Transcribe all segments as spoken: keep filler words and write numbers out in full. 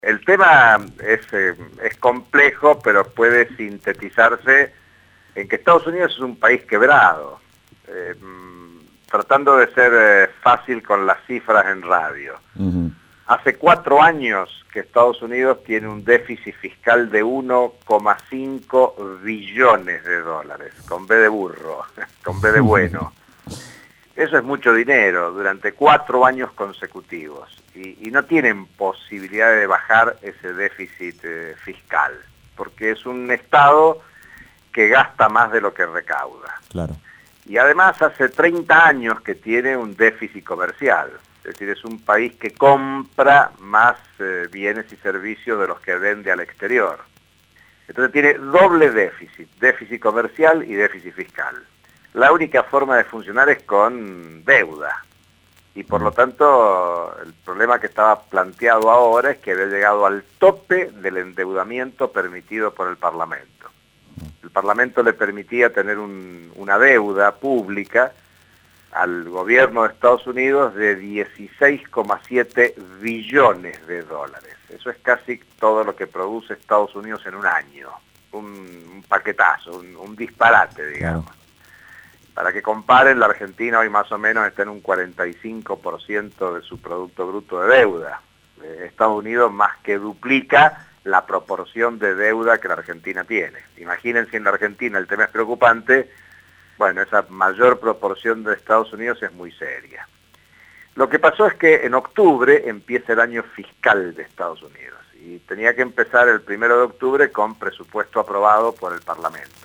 El tema es, eh, es complejo, pero puede sintetizarse en que Estados Unidos es un país quebrado. Eh, tratando de ser eh, fácil con las cifras en radio. Uh-huh. Hace cuatro años que Estados Unidos tiene un déficit fiscal de uno coma cinco billones de dólares, con B de burro, con B de bueno. Eso es mucho dinero durante cuatro años consecutivos y, y no tienen posibilidad de bajar ese déficit eh, fiscal, porque es un Estado que gasta más de lo que recauda. Claro. Y además hace treinta años que tiene un déficit comercial, es decir, es un país que compra más eh, bienes y servicios de los que vende al exterior. Entonces tiene doble déficit, déficit comercial y déficit fiscal. La única forma de funcionar es con deuda. Y por lo tanto, el problema que estaba planteado ahora es que había llegado al tope del endeudamiento permitido por el Parlamento. El Parlamento le permitía tener un, una deuda pública al gobierno de Estados Unidos de dieciséis coma siete billones de dólares. Eso es casi todo lo que produce Estados Unidos en un año. Un, un paquetazo, un, un disparate, digamos. Claro. Para que comparen, la Argentina hoy más o menos está en un cuarenta y cinco por ciento de su Producto Bruto de deuda. Eh, Estados Unidos más que duplica la proporción de deuda que la Argentina tiene. Imagínense, en la Argentina el tema es preocupante, bueno, esa mayor proporción de Estados Unidos es muy seria. Lo que pasó es que en octubre empieza el año fiscal de Estados Unidos y tenía que empezar el primero de octubre con presupuesto aprobado por el Parlamento.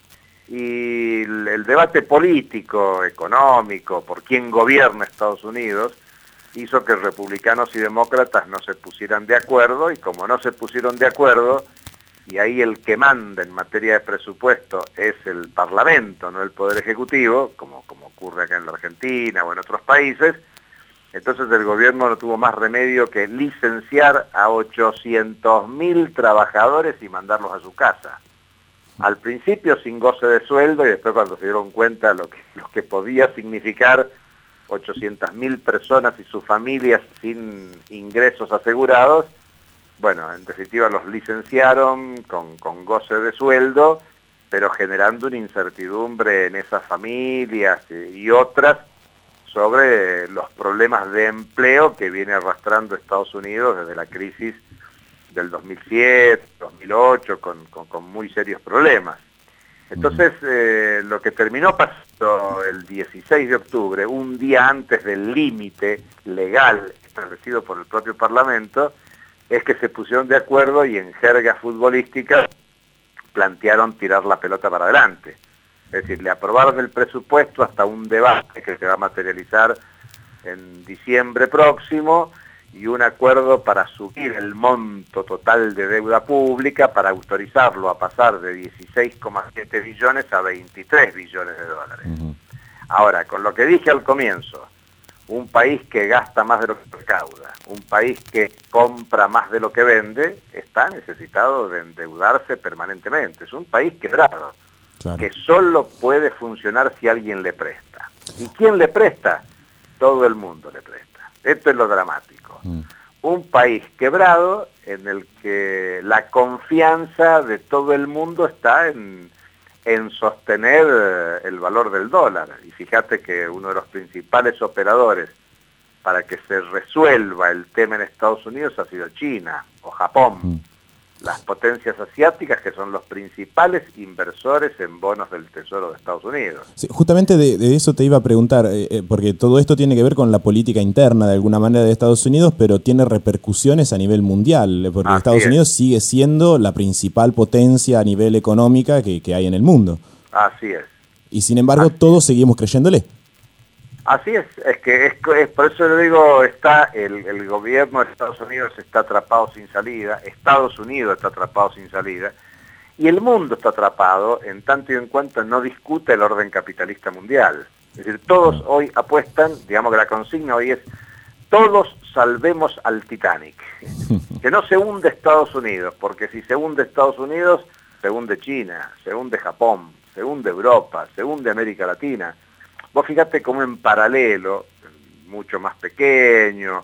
Y el, el debate político, económico, por quién gobierna Estados Unidos, hizo que republicanos y demócratas no se pusieran de acuerdo, y como no se pusieron de acuerdo, y ahí el que manda en materia de presupuesto es el Parlamento, no el Poder Ejecutivo, como, como ocurre acá en la Argentina o en otros países, entonces el gobierno no tuvo más remedio que licenciar a ochocientos mil trabajadores y mandarlos a su casa. Al principio sin goce de sueldo y después cuando se dieron cuenta lo que, lo que podía significar ochocientas mil personas y sus familias sin ingresos asegurados, bueno, en definitiva los licenciaron con, con goce de sueldo, pero generando una incertidumbre en esas familias y otras sobre los problemas de empleo que viene arrastrando Estados Unidos desde la crisis del dos mil siete, dos mil ocho, con, con, con muy serios problemas. Entonces, eh, lo que terminó pasando el dieciséis de octubre, un día antes del límite legal establecido por el propio Parlamento, es que se pusieron de acuerdo y en jerga futbolística plantearon tirar la pelota para adelante. Es decir, le aprobaron el presupuesto hasta un debate que se va a materializar en diciembre próximo, y un acuerdo para subir el monto total de deuda pública para autorizarlo a pasar de dieciséis coma siete billones a veintitrés billones de dólares. Uh-huh. Ahora, con lo que dije al comienzo, un país que gasta más de lo que recauda, un país que compra más de lo que vende, está necesitado de endeudarse permanentemente. Es un país quebrado, claro, que solo puede funcionar si alguien le presta. ¿Y quién le presta? Todo el mundo le presta. Esto es lo dramático. Mm. Un país quebrado en el que la confianza de todo el mundo está en, en sostener el valor del dólar. Y fíjate que uno de los principales operadores para que se resuelva el tema en Estados Unidos ha sido China o Japón. Mm. Las potencias asiáticas, que son los principales inversores en bonos del Tesoro de Estados Unidos. Sí, justamente de, de eso te iba a preguntar, eh, porque todo esto tiene que ver con la política interna de alguna manera de Estados Unidos, pero tiene repercusiones a nivel mundial, porque Así Estados es. Unidos sigue siendo la principal potencia a nivel económica que, que hay en el mundo. Así es. Y sin embargo, Así todos es. seguimos creyéndole. Así es, es que es, es por eso le digo, está el, el gobierno de Estados Unidos está atrapado sin salida, Estados Unidos está atrapado sin salida, y el mundo está atrapado en tanto y en cuanto no discute el orden capitalista mundial. Es decir, todos hoy apuestan, digamos que la consigna hoy es, todos salvemos al Titanic, que no se hunde Estados Unidos, porque si se hunde Estados Unidos, se hunde China, se hunde Japón, se hunde Europa, se hunde América Latina. Vos fíjate cómo en paralelo, mucho más pequeño,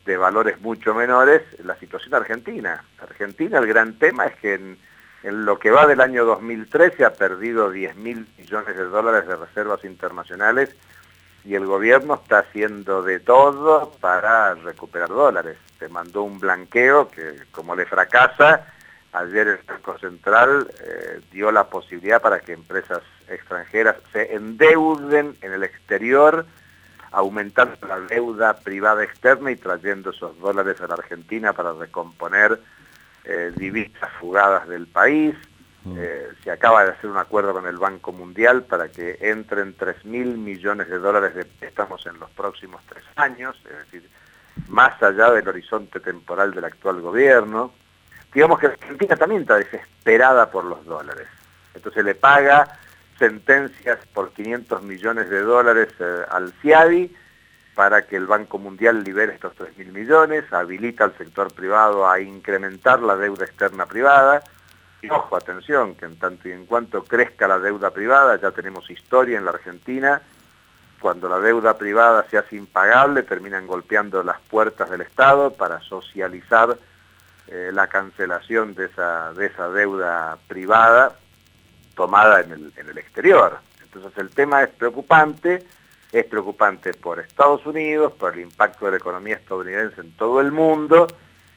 de valores mucho menores, la situación argentina. Argentina, el gran tema es que en, en lo que va del año dos mil trece ha perdido diez mil millones de dólares de reservas internacionales y el gobierno está haciendo de todo para recuperar dólares. Se mandó un blanqueo que, como le fracasa, ayer el Banco Central eh, dio la posibilidad para que empresas extranjeras se endeuden en el exterior, aumentando la deuda privada externa y trayendo esos dólares a la Argentina para recomponer eh, divisas fugadas del país. Eh, se acaba de hacer un acuerdo con el Banco Mundial para que entren tres mil millones de dólares de préstamos en los próximos tres años, es decir, más allá del horizonte temporal del actual gobierno. Digamos que Argentina también está desesperada por los dólares. Entonces le paga sentencias por quinientos millones de dólares eh, al CIADI para que el Banco Mundial libere estos tres mil millones, habilita al sector privado a incrementar la deuda externa privada. Y ojo, atención, que en tanto y en cuanto crezca la deuda privada, ya tenemos historia en la Argentina, cuando la deuda privada se hace impagable, terminan golpeando las puertas del Estado para socializar eh, la cancelación de esa, de esa deuda privada tomada en el, en el exterior. Entonces el tema es preocupante, es preocupante por Estados Unidos, por el impacto de la economía estadounidense en todo el mundo,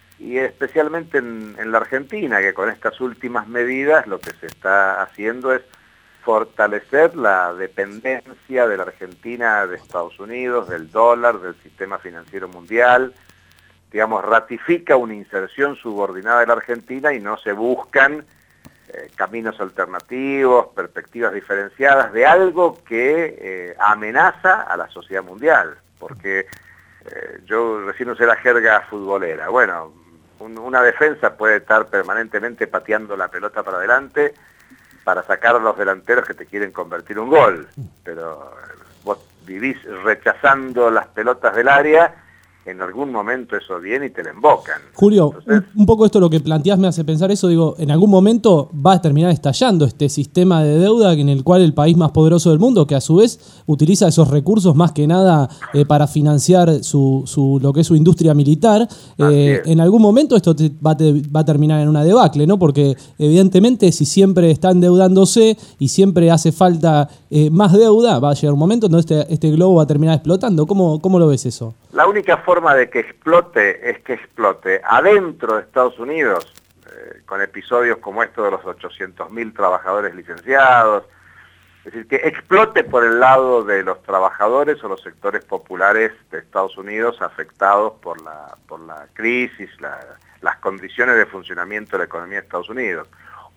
y especialmente en, en la Argentina, que con estas últimas medidas lo que se está haciendo es fortalecer la dependencia de la Argentina de Estados Unidos, del dólar, del sistema financiero mundial. Digamos, ratifica una inserción subordinada de la Argentina y no se buscan eh, caminos alternativos, perspectivas diferenciadas de algo que eh, amenaza a la sociedad mundial. Porque eh, yo recién usé la jerga futbolera. Bueno, un, una defensa puede estar permanentemente pateando la pelota para adelante para sacar a los delanteros que te quieren convertir un gol. Pero vos vivís rechazando las pelotas del área, en algún momento eso viene y te la embocan. Julio, Entonces, un, un poco esto lo que planteás me hace pensar eso, digo, en algún momento va a terminar estallando este sistema de deuda en el cual el país más poderoso del mundo, que a su vez utiliza esos recursos más que nada eh, para financiar su, su lo que es su industria militar, eh, en algún momento esto te, va, te, va a terminar en una debacle, ¿no? Porque evidentemente si siempre está endeudándose y siempre hace falta eh, más deuda, va a llegar un momento donde este, este globo va a terminar explotando. ¿Cómo, cómo lo ves eso? La única forma de que explote es que explote adentro de Estados Unidos, eh, con episodios como estos de los ochocientos mil trabajadores licenciados, es decir, que explote por el lado de los trabajadores o los sectores populares de Estados Unidos afectados por la, por la crisis, la, las condiciones de funcionamiento de la economía de Estados Unidos,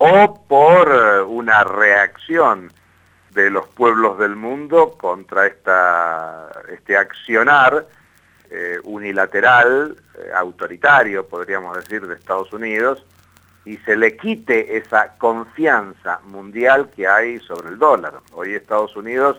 o por eh, una reacción de los pueblos del mundo contra esta, este accionar Eh, unilateral, eh, autoritario, podríamos decir, de Estados Unidos, y se le quite esa confianza mundial que hay sobre el dólar. Hoy Estados Unidos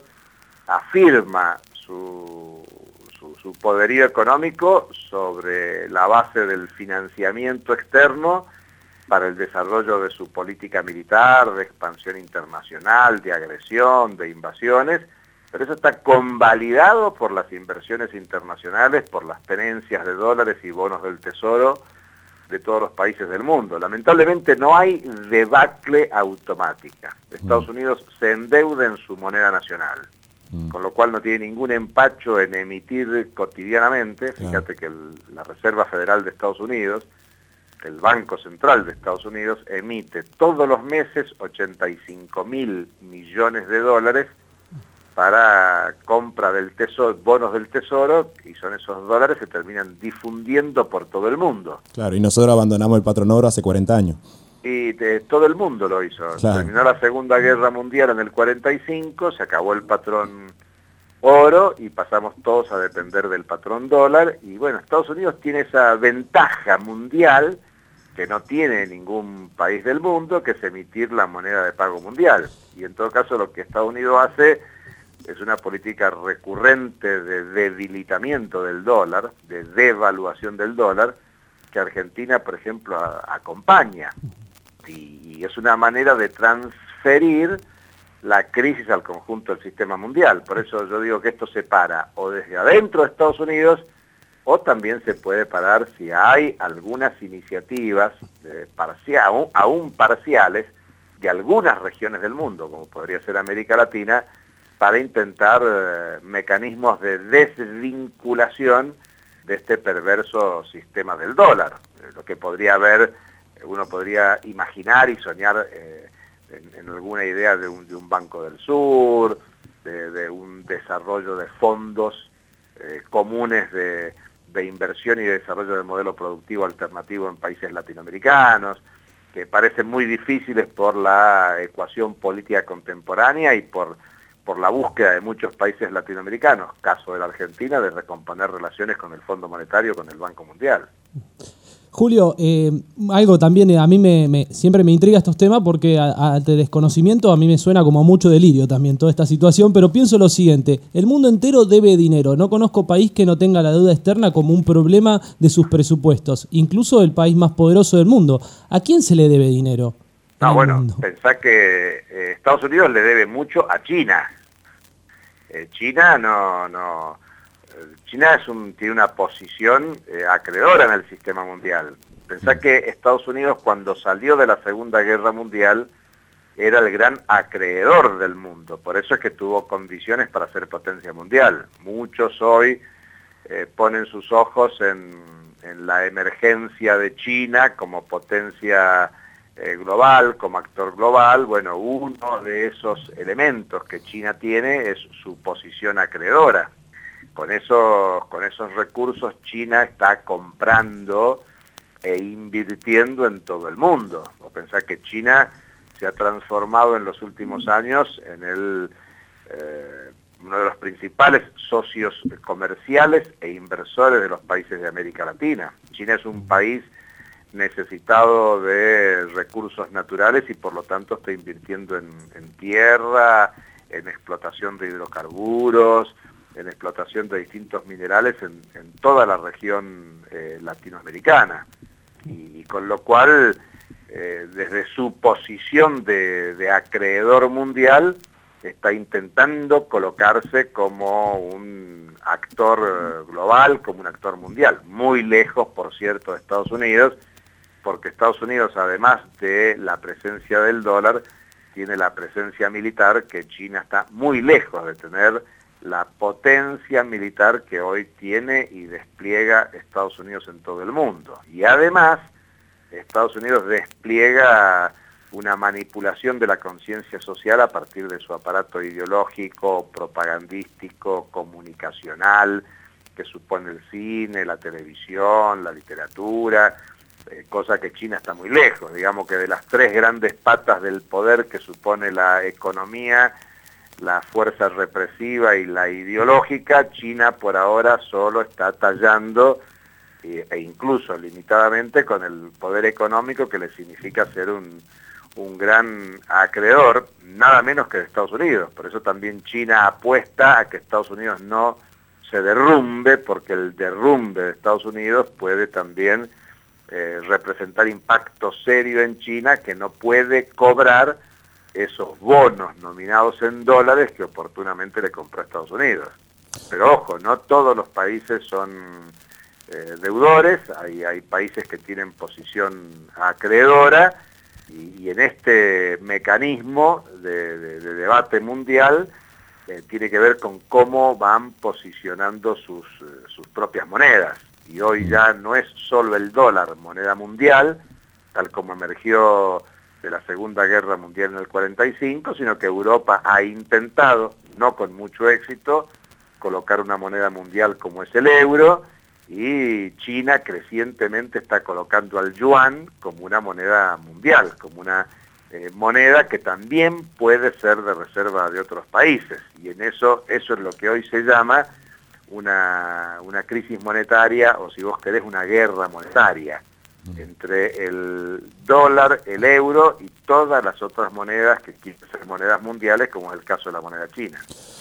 afirma su, su, su poderío económico sobre la base del financiamiento externo para el desarrollo de su política militar, de expansión internacional, de agresión, de invasiones, pero eso está convalidado por las inversiones internacionales, por las tenencias de dólares y bonos del tesoro de todos los países del mundo. Lamentablemente no hay debacle automática. Estados Unidos se endeuda en su moneda nacional, con lo cual no tiene ningún empacho en emitir cotidianamente. Fíjate que el, la Reserva Federal de Estados Unidos, el Banco Central de Estados Unidos, emite todos los meses ochenta y cinco mil millones de dólares para compra del tesoro, bonos del tesoro, y son esos dólares que terminan difundiendo por todo el mundo. Claro, y nosotros abandonamos el patrón oro hace cuarenta años. Y de, todo el mundo lo hizo. Claro. Terminó la Segunda Guerra Mundial en el cuarenta y cinco, se acabó el patrón oro y pasamos todos a depender del patrón dólar. Y bueno, Estados Unidos tiene esa ventaja mundial que no tiene ningún país del mundo, que es emitir la moneda de pago mundial. Y en todo caso lo que Estados Unidos hace es una política recurrente de debilitamiento del dólar, de devaluación del dólar, que Argentina, por ejemplo, a, acompaña. Y, y es una manera de transferir la crisis al conjunto del sistema mundial. Por eso yo digo que esto se para o desde adentro de Estados Unidos o también se puede parar si hay algunas iniciativas eh, parcial, aún, aún parciales de algunas regiones del mundo, como podría ser América Latina, para intentar eh, mecanismos de desvinculación de este perverso sistema del dólar. Eh, lo que podría haber, uno podría imaginar y soñar eh, en, en alguna idea de un, de un Banco del Sur, de, de un desarrollo de fondos eh, comunes de, de inversión y de desarrollo del modelo productivo alternativo en países latinoamericanos, que parecen muy difíciles por la ecuación política contemporánea y por, por la búsqueda de muchos países latinoamericanos, caso de la Argentina, de recomponer relaciones con el Fondo Monetario, con el Banco Mundial. Julio, eh, algo también a mí me, me siempre me intriga estos temas porque ante desconocimiento a mí me suena como mucho delirio también toda esta situación, pero pienso lo siguiente, el mundo entero debe dinero, no conozco país que no tenga la deuda externa como un problema de sus presupuestos, incluso el país más poderoso del mundo. ¿A quién se le debe dinero? No, bueno, mundo? Pensá que eh, Estados Unidos le debe mucho a China. Eh, China no... no China es un, tiene una posición eh, acreedora en el sistema mundial. Pensá que Estados Unidos, cuando salió de la Segunda Guerra Mundial, era el gran acreedor del mundo. Por eso es que tuvo condiciones para ser potencia mundial. Muchos hoy eh, ponen sus ojos en, en la emergencia de China como potencia eh, global, como actor global. Bueno, uno de esos elementos que China tiene es su posición acreedora. Con esos, con esos recursos China está comprando e invirtiendo en todo el mundo. O pensar que China se ha transformado en los últimos años en el, eh, uno de los principales socios comerciales e inversores de los países de América Latina. China es un país necesitado de recursos naturales y por lo tanto está invirtiendo en, en tierra, en explotación de hidrocarburos, en explotación de distintos minerales en, en toda la región eh, latinoamericana. Y, y con lo cual, eh, desde su posición de, de acreedor mundial, está intentando colocarse como un actor global, como un actor mundial. Muy lejos, por cierto, de Estados Unidos, porque Estados Unidos, además de la presencia del dólar, tiene la presencia militar, que China está muy lejos de tener la potencia militar que hoy tiene y despliega Estados Unidos en todo el mundo. Y además, Estados Unidos despliega una manipulación de la conciencia social a partir de su aparato ideológico, propagandístico, comunicacional, que supone el cine, la televisión, la literatura, eh, cosa que China está muy lejos. Digamos que de las tres grandes patas del poder que supone la economía, la fuerza represiva y la ideológica, China por ahora solo está tallando e, e incluso limitadamente con el poder económico que le significa ser un, un gran acreedor, nada menos que de Estados Unidos. Por eso también China apuesta a que Estados Unidos no se derrumbe, porque el derrumbe de Estados Unidos puede también eh, representar impacto serio en China, que no puede cobrar esos bonos nominados en dólares que oportunamente le compró a Estados Unidos. Pero ojo, no todos los países son eh, deudores, hay, hay países que tienen posición acreedora y, y en este mecanismo de, de, de debate mundial eh, tiene que ver con cómo van posicionando sus, eh, sus propias monedas. Y hoy ya no es solo el dólar moneda mundial, tal como emergió de la Segunda Guerra Mundial en el cuarenta y cinco, sino que Europa ha intentado, no con mucho éxito, colocar una moneda mundial como es el euro, y China crecientemente está colocando al yuan como una moneda mundial, como una eh, moneda que también puede ser de reserva de otros países. Y en eso, eso es lo que hoy se llama una, una crisis monetaria, o si vos querés, una guerra monetaria entre el dólar, el euro y todas las otras monedas que quieren ser monedas mundiales, como es el caso de la moneda china.